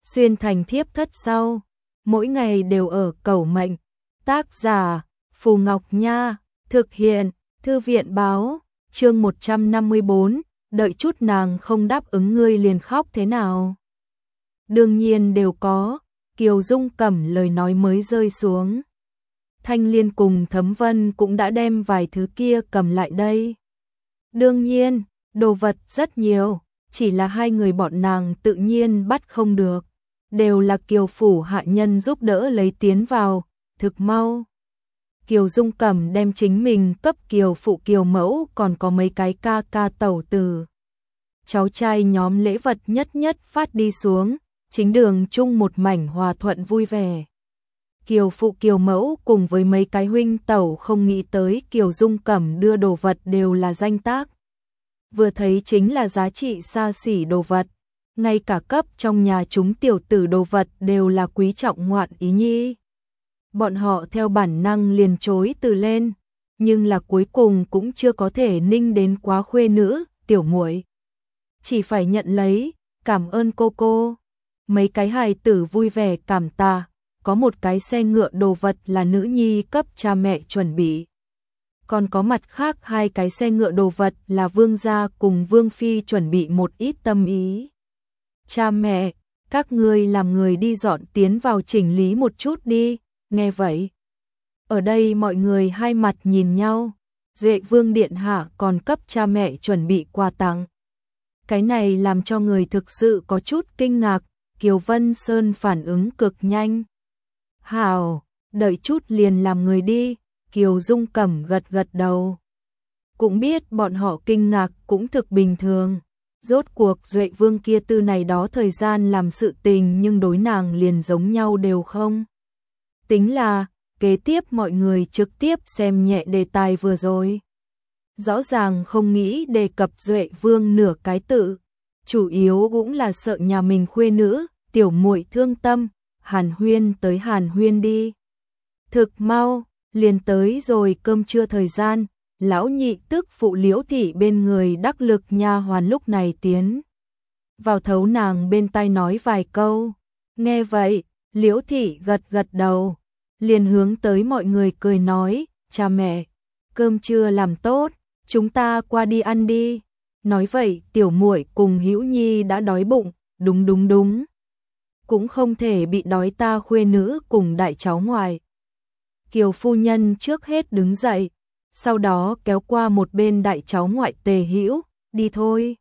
xuyên thành thiếp thất sau, mỗi ngày đều ở cầu mệnh. Tác giả Phù Ngọc Nha, thực hiện Thư viện báo, chương 154, đợi chút nàng không đáp ứng ngươi liền khóc thế nào. Đương nhiên đều có, Kiều Dung Cẩm lời nói mới rơi xuống. Thanh Liên cùng Thấm Vân cũng đã đem vài thứ kia cầm lại đây. Đương nhiên, đồ vật rất nhiều, chỉ là hai người bọn nàng tự nhiên bắt không được. Đều là Kiều phủ hạ nhân giúp đỡ lấy tiến vào, thực mau. Kiều Dung Cẩm đem chính mình cấp Kiều phụ Kiều mẫu còn có mấy cái ca ca tẩu tử. Cháu trai nhóm lễ vật nhất nhất phát đi xuống, chính đường chung một mảnh hòa thuận vui vẻ. Kiều phụ Kiều mẫu cùng với mấy cái huynh tẩu không nghĩ tới Kiều Dung Cẩm đưa đồ vật đều là danh tác. Vừa thấy chính là giá trị xa xỉ đồ vật, ngay cả cấp trong nhà chúng tiểu tử đồ vật đều là quý trọng ngoạn ý nhi. Bọn họ theo bản năng liền chối từ lên, nhưng là cuối cùng cũng chưa có thể ninh đến quá khuê nữ, tiểu muội. Chỉ phải nhận lấy, cảm ơn cô. Mấy cái hài tử vui vẻ cảm tạ, có một cái xe ngựa đồ vật là nữ nhi cấp cha mẹ chuẩn bị. Còn có mặt khác hai cái xe ngựa đồ vật là vương gia cùng vương phi chuẩn bị một ít tâm ý. Cha mẹ, các ngươi làm người đi dọn tiến vào chỉnh lý một chút đi, nghe vậy. Ở đây mọi người hai mặt nhìn nhau, Duệ vương điện hạ còn cấp cha mẹ chuẩn bị quà tặng. Cái này làm cho người thực sự có chút kinh ngạc, Kiều Vân Sơn phản ứng cực nhanh. Hảo, đợi chút liền làm người đi, Kiều Dung Cẩm gật gật đầu. Cũng biết bọn họ kinh ngạc cũng thực bình thường. Rốt cuộc Duệ vương kia tư này đó thời gian làm sự tình nhưng đối nàng liền giống nhau đều không. Tính là, kế tiếp mọi người trực tiếp xem nhẹ đề tài vừa rồi. Rõ ràng không nghĩ đề cập Duệ vương nửa cái tự, chủ yếu cũng là sợ nhà mình khuê nữ, tiểu muội thương tâm, hàn huyên tới hàn huyên đi. Thực mau, liền tới rồi cơm trưa thời gian, lão nhị tức phụ Liễu thị bên người đắc lực nha hoàn lúc này tiến vào thấu nàng bên tai nói vài câu. Nghe vậy, Liễu thị gật gật đầu, liền hướng tới mọi người cười nói, cha mẹ, cơm trưa làm tốt, chúng ta qua đi ăn đi. Nói vậy tiểu muội cùng Hữu Nhi đã đói bụng, đúng. Cũng không thể bị đói ta khuê nữ cùng đại cháu ngoại. Kiều phu nhân trước hết đứng dậy, sau đó kéo qua một bên đại cháu ngoại Tề Hữu, đi thôi.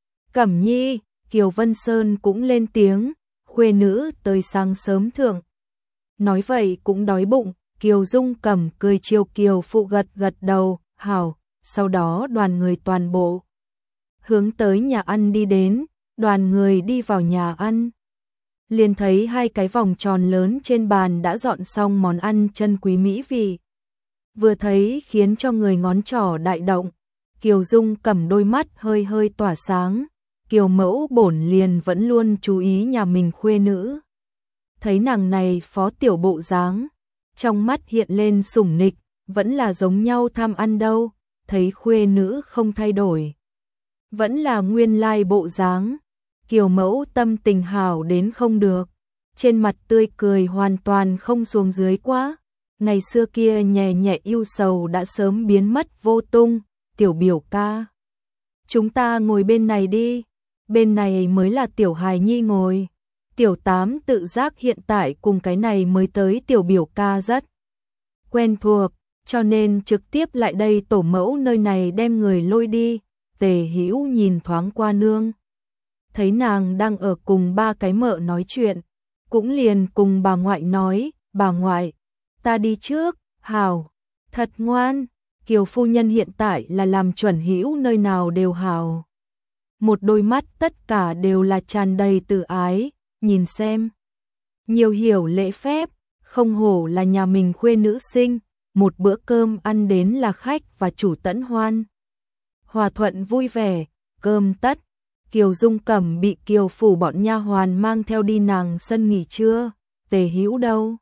Cẩm Nhi, Kiều Vân Sơn cũng lên tiếng, khuê nữ tới sáng sớm thượng. Nói vậy cũng đói bụng, Kiều Dung Cẩm cười chiều Kiều phụ gật gật đầu, hảo, sau đó đoàn người toàn bộ hướng tới nhà ăn đi đến, đoàn người đi vào nhà ăn. Liền thấy hai cái vòng tròn lớn trên bàn đã dọn xong món ăn chân quý mỹ vị. Vừa thấy khiến cho người ngón trỏ đại động, Kiều Dung Cẩm đôi mắt hơi hơi tỏa sáng, Kiều mẫu bổn liền vẫn luôn chú ý nhà mình khuê nữ. Thấy nàng này phó tiểu bộ dáng, trong mắt hiện lên sủng nịch, vẫn là giống nhau tham ăn đâu, thấy khuê nữ không thay đổi. Vẫn là nguyên lai bộ dáng, Kiều mẫu tâm tình hảo đến không được, trên mặt tươi cười hoàn toàn không xuống dưới quá. Ngày xưa kia nhẹ nhẹ yêu sầu đã sớm biến mất vô tung, tiểu biểu ca. Chúng ta ngồi bên này đi, bên này mới là tiểu hài nhi ngồi. Tiểu tám tự giác hiện tại cùng cái này mới tới tiểu biểu ca rất quen thuộc, cho nên trực tiếp lại đây tổ mẫu nơi này đem người lôi đi. Tề Hữu nhìn thoáng qua nương, thấy nàng đang ở cùng ba cái mợ nói chuyện, cũng liền cùng bà ngoại nói, bà ngoại, ta đi trước, hảo, thật ngoan, Kiều phu nhân hiện tại là làm chuẩn Hữu nơi nào đều hảo. Một đôi mắt tất cả đều là tràn đầy từ ái, nhìn xem. Nhiều hiểu lễ phép, không hổ là nhà mình khuê nữ sinh, một bữa cơm ăn đến là khách và chủ tẫn hoan. Hòa thuận vui vẻ, cơm tất, Kiều Dung Cẩm bị Kiều phủ bọn nha hoàn mang theo đi nàng sân nghỉ trưa, Tề Hữu đâu?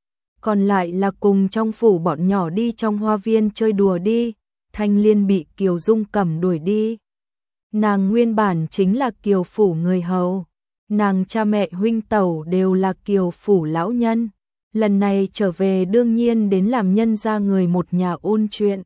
Còn lại là cùng trong phủ bọn nhỏ đi trong hoa viên chơi đùa đi, Thanh Liên bị Kiều Dung Cẩm đuổi đi. Nàng nguyên bản chính là Kiều phủ người hầu, nàng cha mẹ huynh tẩu đều là Kiều phủ lão nhân, lần này trở về đương nhiên đến làm nhân gia người một nhà ôn chuyện.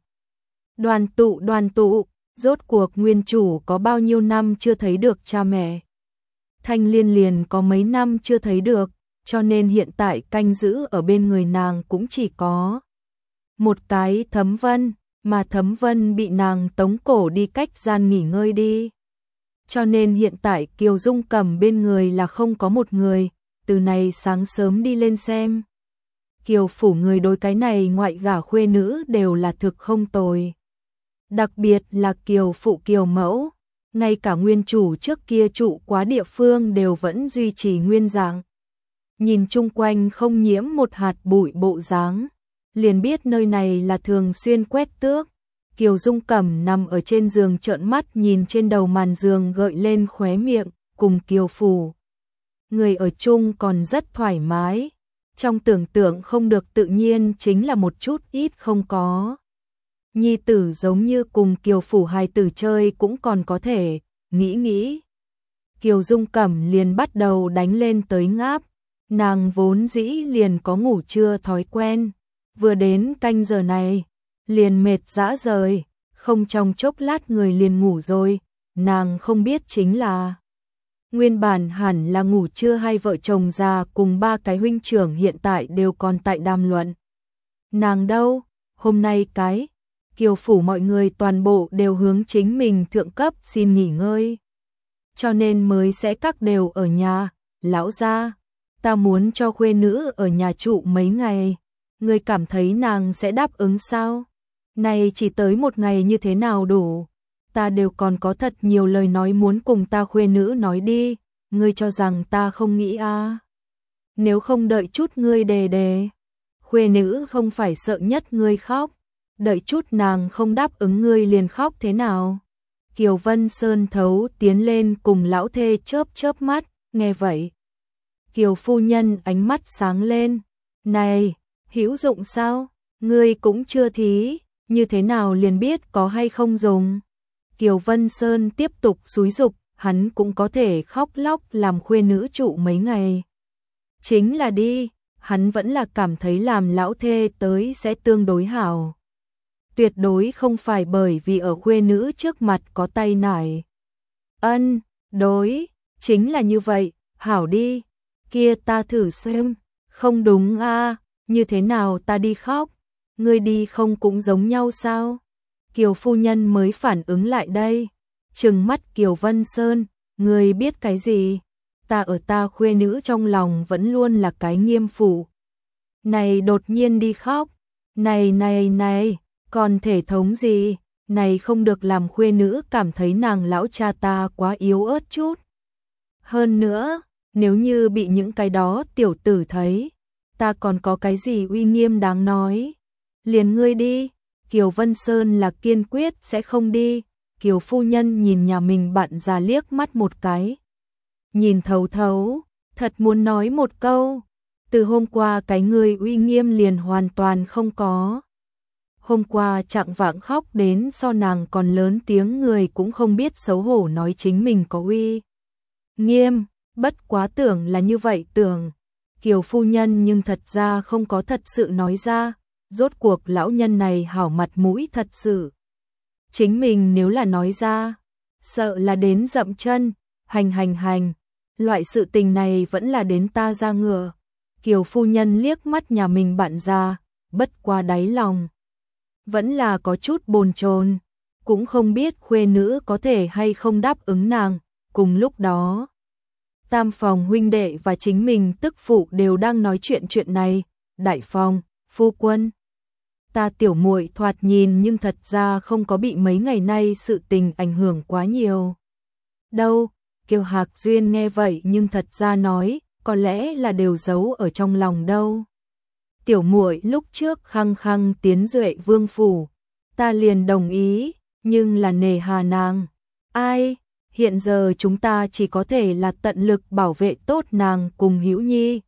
Đoàn tụ, rốt cuộc nguyên chủ có bao nhiêu năm chưa thấy được cha mẹ. Thanh Liên liền có mấy năm chưa thấy được, cho nên hiện tại canh giữ ở bên người nàng cũng chỉ có một cái Thấm Vân, mà Thấm Vân bị nàng tống cổ đi cách gian nghỉ ngơi đi. Cho nên hiện tại Kiều Dung Cẩm bên người là không có một người, từ này sáng sớm đi lên xem. Kiều phủ người đối cái này ngoại gả khuê nữ đều là thực không tồi. Đặc biệt là Kiều phụ Kiều mẫu, ngay cả nguyên chủ trước kia trụ quá địa phương đều vẫn duy trì nguyên dạng. Nhìn chung quanh không nhiễm một hạt bụi bộ dáng, liền biết nơi này là thường xuyên quét tước. Kiều Dung Cẩm nằm ở trên giường trợn mắt nhìn trên đầu màn giường gợi lên khóe miệng, cùng Kiều phủ người ở chung còn rất thoải mái. Trong tưởng tượng không được tự nhiên chính là một chút ít không có. Nhi tử giống như cùng Kiều phủ hài tử chơi cũng còn có thể, nghĩ. Kiều Dung Cẩm liền bắt đầu đánh lên tới ngáp, nàng vốn dĩ liền có ngủ trưa thói quen, vừa đến canh giờ này, liền mệt dã rời, không trong chốc lát người liền ngủ rồi, nàng không biết chính là nguyên bản hẳn là ngủ trưa hai vợ chồng già cùng ba cái huynh trưởng hiện tại đều còn tại đàm luận. Nàng đâu, hôm nay cái Kiều phủ mọi người toàn bộ đều hướng chính mình thượng cấp xin nghỉ ngơi. Cho nên mới sẽ các đều ở nhà, lão gia, ta muốn cho khuê nữ ở nhà trụ mấy ngày, ngươi cảm thấy nàng sẽ đáp ứng sao? Này chỉ tới một ngày như thế nào đủ, ta đều còn có thật nhiều lời nói muốn cùng ta khuê nữ nói đi, ngươi cho rằng ta không nghĩ à? Nếu không đợi chút ngươi đề, khuê nữ không phải sợ nhất ngươi khóc, đợi chút nàng không đáp ứng ngươi liền khóc thế nào? Kiều Vân Sơn thấu tiến lên cùng lão thê chớp mắt, nghe vậy. Kiều phu nhân ánh mắt sáng lên, này, hữu dụng sao? Ngươi cũng chưa thí, như thế nào liền biết có hay không dùng? Kiều Vân Sơn tiếp tục xúi giục, hắn cũng có thể khóc lóc làm khuê nữ trụ mấy ngày. Chính là đi, hắn vẫn là cảm thấy làm lão thê tới sẽ tương đối hảo. Tuyệt đối không phải bởi vì ở khuê nữ trước mặt có tay nải. Đối, chính là như vậy, hảo đi, kia ta thử xem, không đúng à, như thế nào ta đi khóc, ngươi đi không cũng giống nhau sao? Kiều phu nhân mới phản ứng lại đây, trừng mắt Kiều Vân Sơn, ngươi biết cái gì? Ta ở ta khuê nữ trong lòng vẫn luôn là cái nghiêm phụ. Này đột nhiên đi khóc, này, còn thể thống gì? Này không được làm khuê nữ cảm thấy nàng lão cha ta quá yếu ớt chút. Hơn nữa, nếu như bị những cái đó tiểu tử thấy, ta còn có cái gì uy nghiêm đáng nói? Liền ngươi đi. Kiều Vân Sơn là kiên quyết sẽ không đi. Kiều phu nhân nhìn nhà mình bạn già liếc mắt một cái. Nhìn thấu, thật muốn nói một câu. Từ hôm qua cái người uy nghiêm liền hoàn toàn không có. Hôm qua chạng vạng khóc đến so nàng còn lớn tiếng, người cũng không biết xấu hổ nói chính mình có uy nghiêm, bất quá tưởng là như vậy tưởng. Kiều phu nhân nhưng thật ra không có thật sự nói ra, rốt cuộc lão nhân này hảo mặt mũi thật sự. Chính mình nếu là nói ra, sợ là đến dậm chân, hành, loại sự tình này vẫn là đến ta ra ngựa. Kiều phu nhân liếc mắt nhà mình bạn già, bất qua đáy lòng vẫn là có chút bồn chồn, cũng không biết khuê nữ có thể hay không đáp ứng nàng. Cùng lúc đó, Tam phòng huynh đệ và chính mình tức phụ đều đang nói chuyện này. Đại phòng, phu quân, ta tiểu muội thoạt nhìn nhưng thật ra không có bị mấy ngày nay sự tình ảnh hưởng quá nhiều. Đâu, Kiều Hạc Duyên nghe vậy nhưng thật ra nói, có lẽ là đều giấu ở trong lòng đâu. Tiểu muội lúc trước khăng tiến Duệ Vương phủ, ta liền đồng ý, nhưng là nề hà nàng. Ai, hiện giờ chúng ta chỉ có thể là tận lực bảo vệ tốt nàng cùng Hữu Nhi.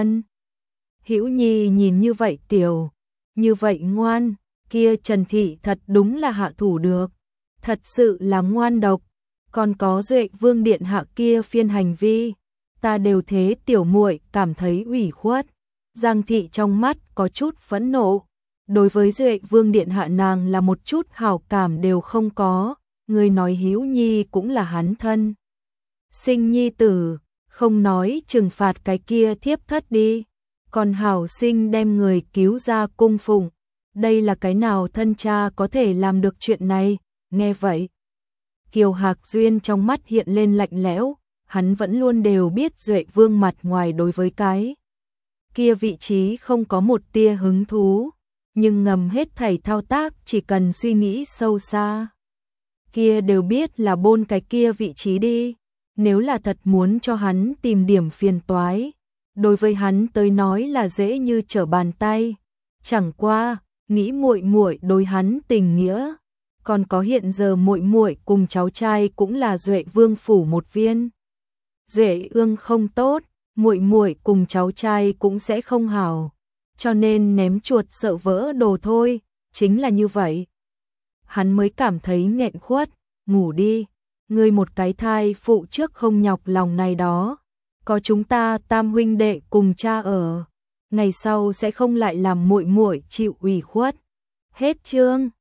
Hữu Nhi nhìn như vậy tiểu, như vậy ngoan, kia Trần Thị thật đúng là hạ thủ được, thật sự là ngoan độc. Còn có Duệ Vương điện hạ kia phiên hành vi, ta đều thế, tiểu muội cảm thấy ủy khuất. Giang thị trong mắt có chút phẫn nộ. Đối với Duệ Vương điện hạ nàng là một chút hảo cảm đều không có, người nói Hữu Nhi cũng là hắn thân sinh nhi tử, không nói trừng phạt cái kia thiếp thất đi, còn hảo sinh đem người cứu ra cung phụng. Đây là cái nào thân cha có thể làm được chuyện này? Nghe vậy, Kiều Hạc Duyên trong mắt hiện lên lạnh lẽo, hắn vẫn luôn đều biết Duệ Vương mặt ngoài đối với cái kia vị trí không có một tia hứng thú, nhưng ngầm hết thảy thao tác chỉ cần suy nghĩ sâu xa, kia đều biết là bôn cái kia vị trí đi. Nếu là thật muốn cho hắn tìm điểm phiền toái, đối với hắn tới nói là dễ như trở bàn tay. Chẳng qua, nghĩ muội muội đối hắn tình nghĩa, còn có hiện giờ muội muội cùng cháu trai cũng là Duệ Vương phủ một viên. Duệ ương không tốt, muội muội cùng cháu trai cũng sẽ không hảo, cho nên ném chuột sợ vỡ đồ thôi, chính là như vậy. Hắn mới cảm thấy nghẹn khuất, ngủ đi, ngươi một cái thai phụ trước không nhọc lòng này đó, có chúng ta tam huynh đệ cùng cha ở, ngày sau sẽ không lại làm muội muội chịu ủy khuất. Hết chương.